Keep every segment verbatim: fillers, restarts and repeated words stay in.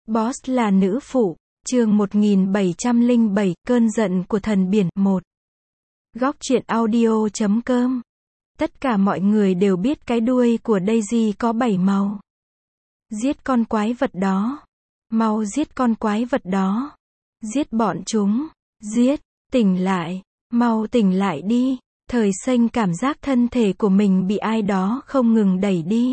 Boss là nữ phụ, chương một nghìn bảy trăm lẻ bảy, cơn giận của thần biển, một. Góc truyện audio chấm com. Tất cả mọi người đều biết cái đuôi của Daisy có bảy màu. Giết con quái vật đó. Mau giết con quái vật đó. Giết bọn chúng. Giết. Tỉnh lại. Mau tỉnh lại đi. Thời xanh cảm giác thân thể của mình bị ai đó không ngừng đẩy đi.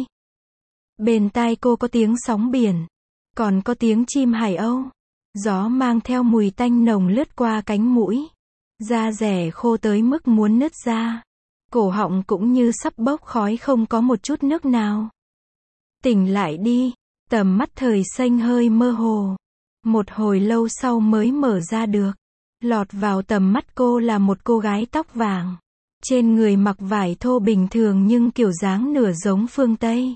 Bên tai cô có tiếng sóng biển. Còn có tiếng chim hải âu. Gió mang theo mùi tanh nồng lướt qua cánh mũi. Da dẻ khô tới mức muốn nứt ra. Cổ họng cũng như sắp bốc khói, không có một chút nước nào. Tỉnh lại đi. Tầm mắt thời xanh hơi mơ hồ. Một hồi lâu sau mới mở ra được. Lọt vào tầm mắt cô là một cô gái tóc vàng. Trên người mặc vải thô bình thường nhưng kiểu dáng nửa giống phương Tây,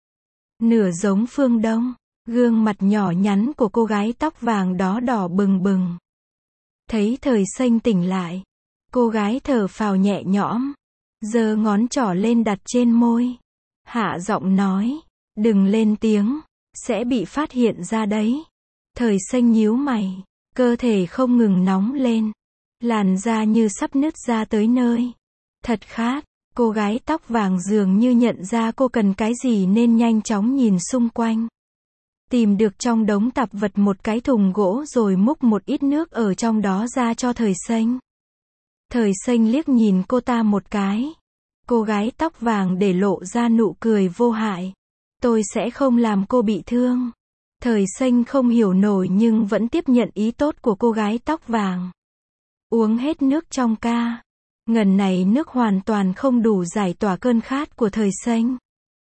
nửa giống phương Đông. Gương mặt nhỏ nhắn của cô gái tóc vàng đó đỏ bừng bừng. Thấy thời xanh tỉnh lại, cô gái thở phào nhẹ nhõm, giơ ngón trỏ lên đặt trên môi, hạ giọng nói, đừng lên tiếng, sẽ bị phát hiện ra đấy. Thời xanh nhíu mày, cơ thể không ngừng nóng lên, làn da như sắp nứt ra tới nơi. Thật khát. Cô gái tóc vàng dường như nhận ra cô cần cái gì nên nhanh chóng nhìn xung quanh. Tìm được trong đống tạp vật một cái thùng gỗ rồi múc một ít nước ở trong đó ra cho thời xanh. Thời xanh liếc nhìn cô ta một cái. Cô gái tóc vàng để lộ ra nụ cười vô hại. Tôi sẽ không làm cô bị thương. Thời xanh không hiểu nổi nhưng vẫn tiếp nhận ý tốt của cô gái tóc vàng. Uống hết nước trong ca. Ngần này nước hoàn toàn không đủ giải tỏa cơn khát của thời xanh.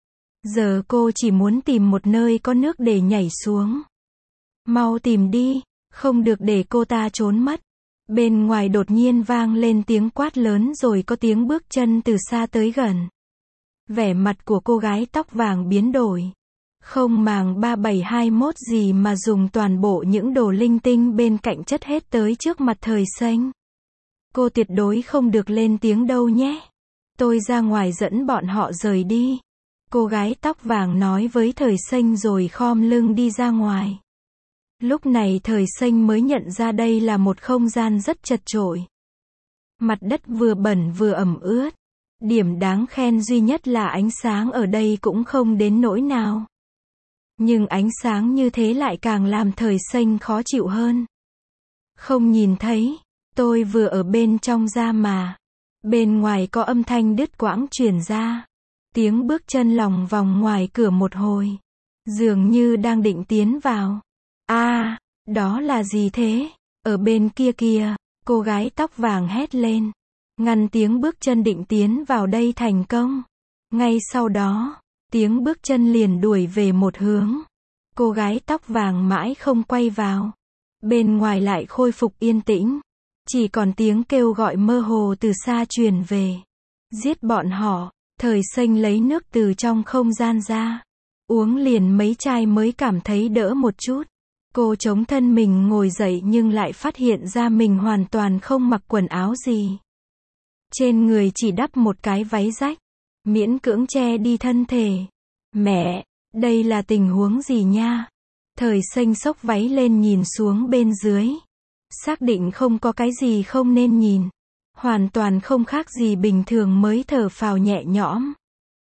Giờ cô chỉ muốn tìm một nơi có nước để nhảy xuống. Mau tìm đi, không được để cô ta trốn mất. Bên ngoài đột nhiên vang lên tiếng quát lớn rồi có tiếng bước chân từ xa tới gần. Vẻ mặt của cô gái tóc vàng biến đổi. Không màng ba bảy hai mốt gì mà dùng toàn bộ những đồ linh tinh bên cạnh chất hết tới trước mặt thời xanh. Cô tuyệt đối không được lên tiếng đâu nhé. Tôi ra ngoài dẫn bọn họ rời đi. Cô gái tóc vàng nói với thời xanh rồi khom lưng đi ra ngoài. Lúc này thời xanh mới nhận ra đây là một không gian rất chật chội. Mặt đất vừa bẩn vừa ẩm ướt. Điểm đáng khen duy nhất là ánh sáng ở đây cũng không đến nỗi nào. Nhưng ánh sáng như thế lại càng làm thời xanh khó chịu hơn. Không nhìn thấy. Tôi vừa ở bên trong ra mà. Bên ngoài có âm thanh đứt quãng truyền ra. Tiếng bước chân lòng vòng ngoài cửa một hồi. Dường như đang định tiến vào. À, đó là gì thế? Ở bên kia kìa, cô gái tóc vàng hét lên. Ngăn tiếng bước chân định tiến vào đây thành công. Ngay sau đó, tiếng bước chân liền đuổi về một hướng. Cô gái tóc vàng mãi không quay vào. Bên ngoài lại khôi phục yên tĩnh. Chỉ còn tiếng kêu gọi mơ hồ từ xa truyền về. Giết bọn họ. Thời xanh lấy nước từ trong không gian ra. Uống liền mấy chai mới cảm thấy đỡ một chút. Cô chống thân mình ngồi dậy nhưng lại phát hiện ra mình hoàn toàn không mặc quần áo gì. Trên người chỉ đắp một cái váy rách. Miễn cưỡng che đi thân thể. Mẹ, đây là tình huống gì nha? Thời xanh xốc váy lên nhìn xuống bên dưới. Xác định không có cái gì không nên nhìn. Hoàn toàn không khác gì bình thường mới thở phào nhẹ nhõm.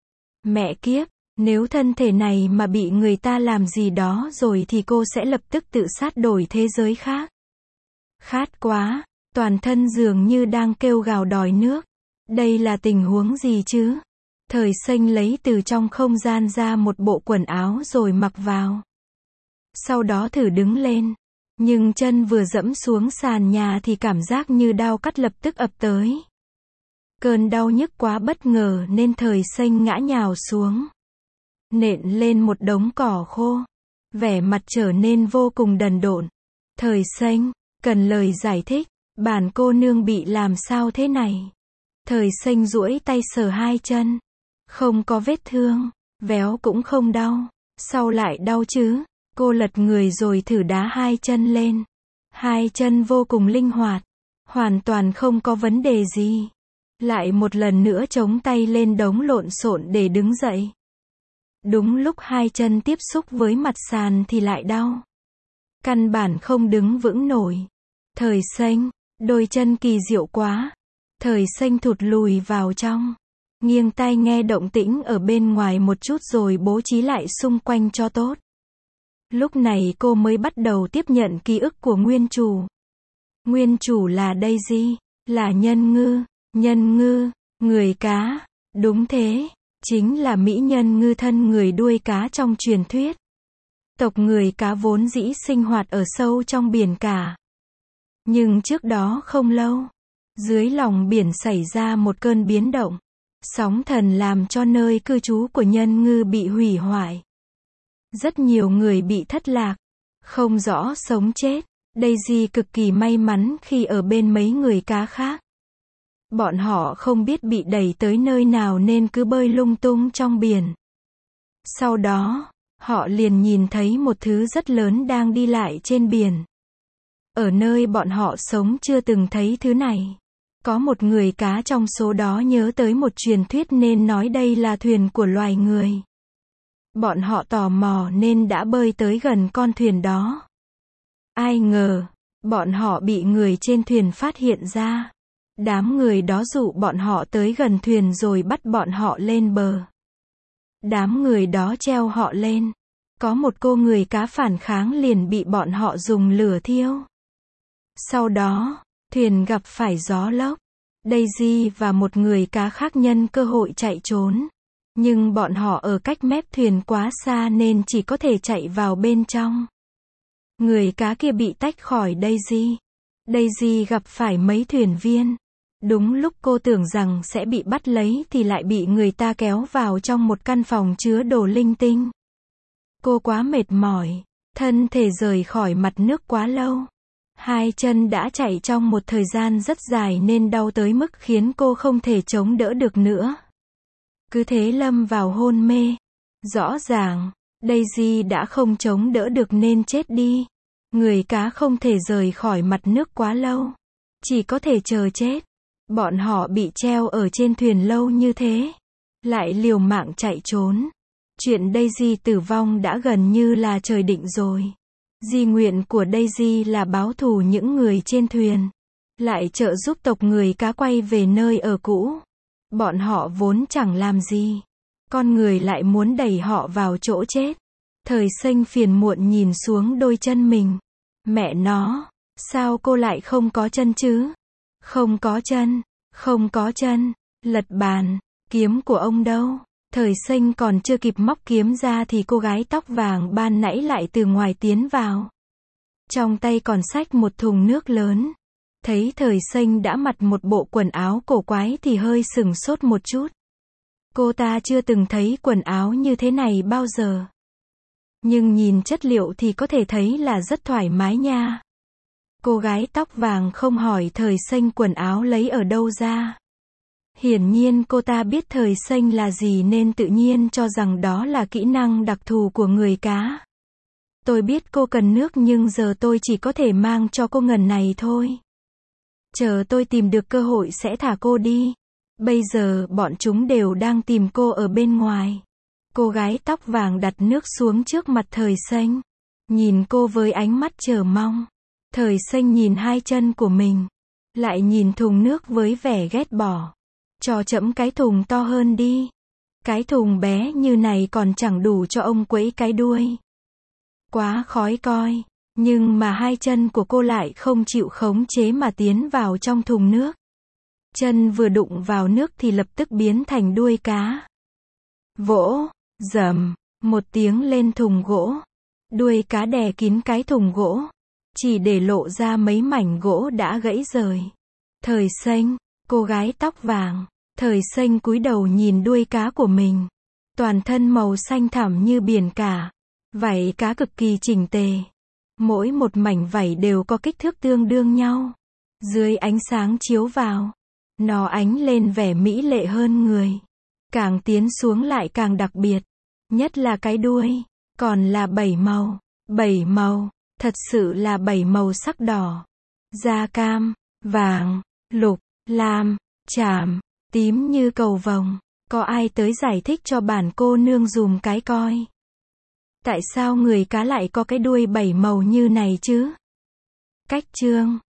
Mẹ kiếp, nếu thân thể này mà bị người ta làm gì đó rồi thì cô sẽ lập tức tự sát đổi thế giới khác. Khát quá, toàn thân dường như đang kêu gào đòi nước. Đây là tình huống gì chứ? Thời xanh lấy từ trong không gian ra một bộ quần áo rồi mặc vào. Sau đó thử đứng lên. Nhưng chân vừa dẫm xuống sàn nhà thì cảm giác như đau cắt lập tức ập tới. Cơn đau nhức quá bất ngờ nên thời xanh ngã nhào xuống. Nện lên một đống cỏ khô. Vẻ mặt trở nên vô cùng đần độn. Thời xanh, cần lời giải thích. Bản cô nương bị làm sao thế này? Thời xanh duỗi tay sờ hai chân. Không có vết thương. Véo cũng không đau. Sao lại đau chứ? Cô lật người rồi thử đá hai chân lên. Hai chân vô cùng linh hoạt. Hoàn toàn không có vấn đề gì. Lại một lần nữa chống tay lên đống lộn xộn để đứng dậy. Đúng lúc hai chân tiếp xúc với mặt sàn thì lại đau. căn bản không đứng vững nổi. Thời xanh, đôi chân kỳ diệu quá. Thời xanh thụt lùi vào trong, nghiêng tai nghe động tĩnh ở bên ngoài một chút rồi bố trí lại xung quanh cho tốt. Lúc này cô mới bắt đầu tiếp nhận ký ức của nguyên chủ. Nguyên chủ là Daisy, là nhân ngư, nhân ngư, người cá, đúng thế, chính là mỹ nhân ngư thân người đuôi cá trong truyền thuyết. Tộc người cá vốn dĩ sinh hoạt ở sâu trong biển cả. Nhưng trước đó không lâu, dưới lòng biển xảy ra một cơn biến động. Sóng thần làm cho nơi cư trú của nhân ngư bị hủy hoại. Rất nhiều người bị thất lạc, không rõ sống chết. Daisy cực kỳ may mắn khi ở bên mấy người cá khác. Bọn họ không biết bị đẩy tới nơi nào nên cứ bơi lung tung trong biển. Sau đó, họ liền nhìn thấy một thứ rất lớn đang đi lại trên biển. Ở nơi bọn họ sống chưa từng thấy thứ này. Có một người cá trong số đó nhớ tới một truyền thuyết nên nói đây là thuyền của loài người. Bọn họ tò mò nên đã bơi tới gần con thuyền đó. Ai ngờ, bọn họ bị người trên thuyền phát hiện ra. Đám người đó dụ bọn họ tới gần thuyền rồi bắt bọn họ lên bờ. Đám người đó treo họ lên. Có một cô người cá phản kháng liền bị bọn họ dùng lửa thiêu. Sau đó, thuyền gặp phải gió lốc. Daisy và một người cá khác nhân cơ hội chạy trốn. Nhưng bọn họ ở cách mép thuyền quá xa nên chỉ có thể chạy vào bên trong. Người cá kia bị tách khỏi Daisy. Daisy gặp phải mấy thuyền viên. Đúng lúc cô tưởng rằng sẽ bị bắt lấy thì lại bị người ta kéo vào trong một căn phòng chứa đồ linh tinh. Cô quá mệt mỏi, thân thể rời khỏi mặt nước quá lâu. Hai chân đã chạy trong một thời gian rất dài nên đau tới mức khiến cô không thể chống đỡ được nữa. Cứ thế lâm vào hôn mê. Rõ ràng, Daisy đã không chống đỡ được nên chết đi. Người cá không thể rời khỏi mặt nước quá lâu. Chỉ có thể chờ chết. Bọn họ bị treo ở trên thuyền lâu như thế. Lại liều mạng chạy trốn. Chuyện Daisy tử vong đã gần như là trời định rồi. Di nguyện của Daisy là báo thù những người trên thuyền. Lại trợ giúp tộc người cá quay về nơi ở cũ. Bọn họ vốn chẳng làm gì. Con người lại muốn đẩy họ vào chỗ chết. Thời xanh phiền muộn nhìn xuống đôi chân mình. Mẹ nó, sao cô lại không có chân chứ? Không có chân, không có chân. Lật bàn, kiếm của ông đâu? Thời xanh còn chưa kịp móc kiếm ra thì cô gái tóc vàng ban nãy lại từ ngoài tiến vào. Trong tay còn xách một thùng nước lớn. Thấy thời xanh đã mặc một bộ quần áo cổ quái thì hơi sừng sốt một chút. Cô ta chưa từng thấy quần áo như thế này bao giờ. Nhưng nhìn chất liệu thì có thể thấy là rất thoải mái nha. Cô gái tóc vàng không hỏi thời xanh quần áo lấy ở đâu ra. Hiển nhiên cô ta biết thời xanh là gì nên tự nhiên cho rằng đó là kỹ năng đặc thù của người cá. Tôi biết cô cần nước nhưng giờ tôi chỉ có thể mang cho cô ngần này thôi. Chờ tôi tìm được cơ hội sẽ thả cô đi. Bây giờ bọn chúng đều đang tìm cô ở bên ngoài. Cô gái tóc vàng đặt nước xuống trước mặt thời xanh. Nhìn cô với ánh mắt chờ mong. Thời xanh nhìn hai chân của mình. Lại nhìn thùng nước với vẻ ghét bỏ. Cho chẫm cái thùng to hơn đi. Cái thùng bé như này còn chẳng đủ cho ông quẫy cái đuôi. Quá khói coi. Nhưng mà hai chân của cô lại không chịu khống chế mà tiến vào trong thùng nước. Chân vừa đụng vào nước thì lập tức biến thành đuôi cá. Vỗ, dầm, một tiếng lên thùng gỗ. Đuôi cá đè kín cái thùng gỗ. Chỉ để lộ ra mấy mảnh gỗ đã gãy rời. Thời xanh, cô gái tóc vàng. Thời xanh cúi đầu nhìn đuôi cá của mình. Toàn thân màu xanh thẳm như biển cả. Vảy cá cực kỳ chỉnh tề. Mỗi một mảnh vảy đều có kích thước tương đương nhau. Dưới ánh sáng chiếu vào, nó ánh lên vẻ mỹ lệ hơn người. Càng tiến xuống lại càng đặc biệt. Nhất là cái đuôi. Còn là bảy màu. Bảy màu. Thật sự là bảy màu sắc đỏ. Da cam, vàng, lục, lam, chàm, tím như cầu vồng. Có ai tới giải thích cho bản cô nương dùm cái coi. Tại sao người cá lại có cái đuôi bảy màu như này chứ? Cách chương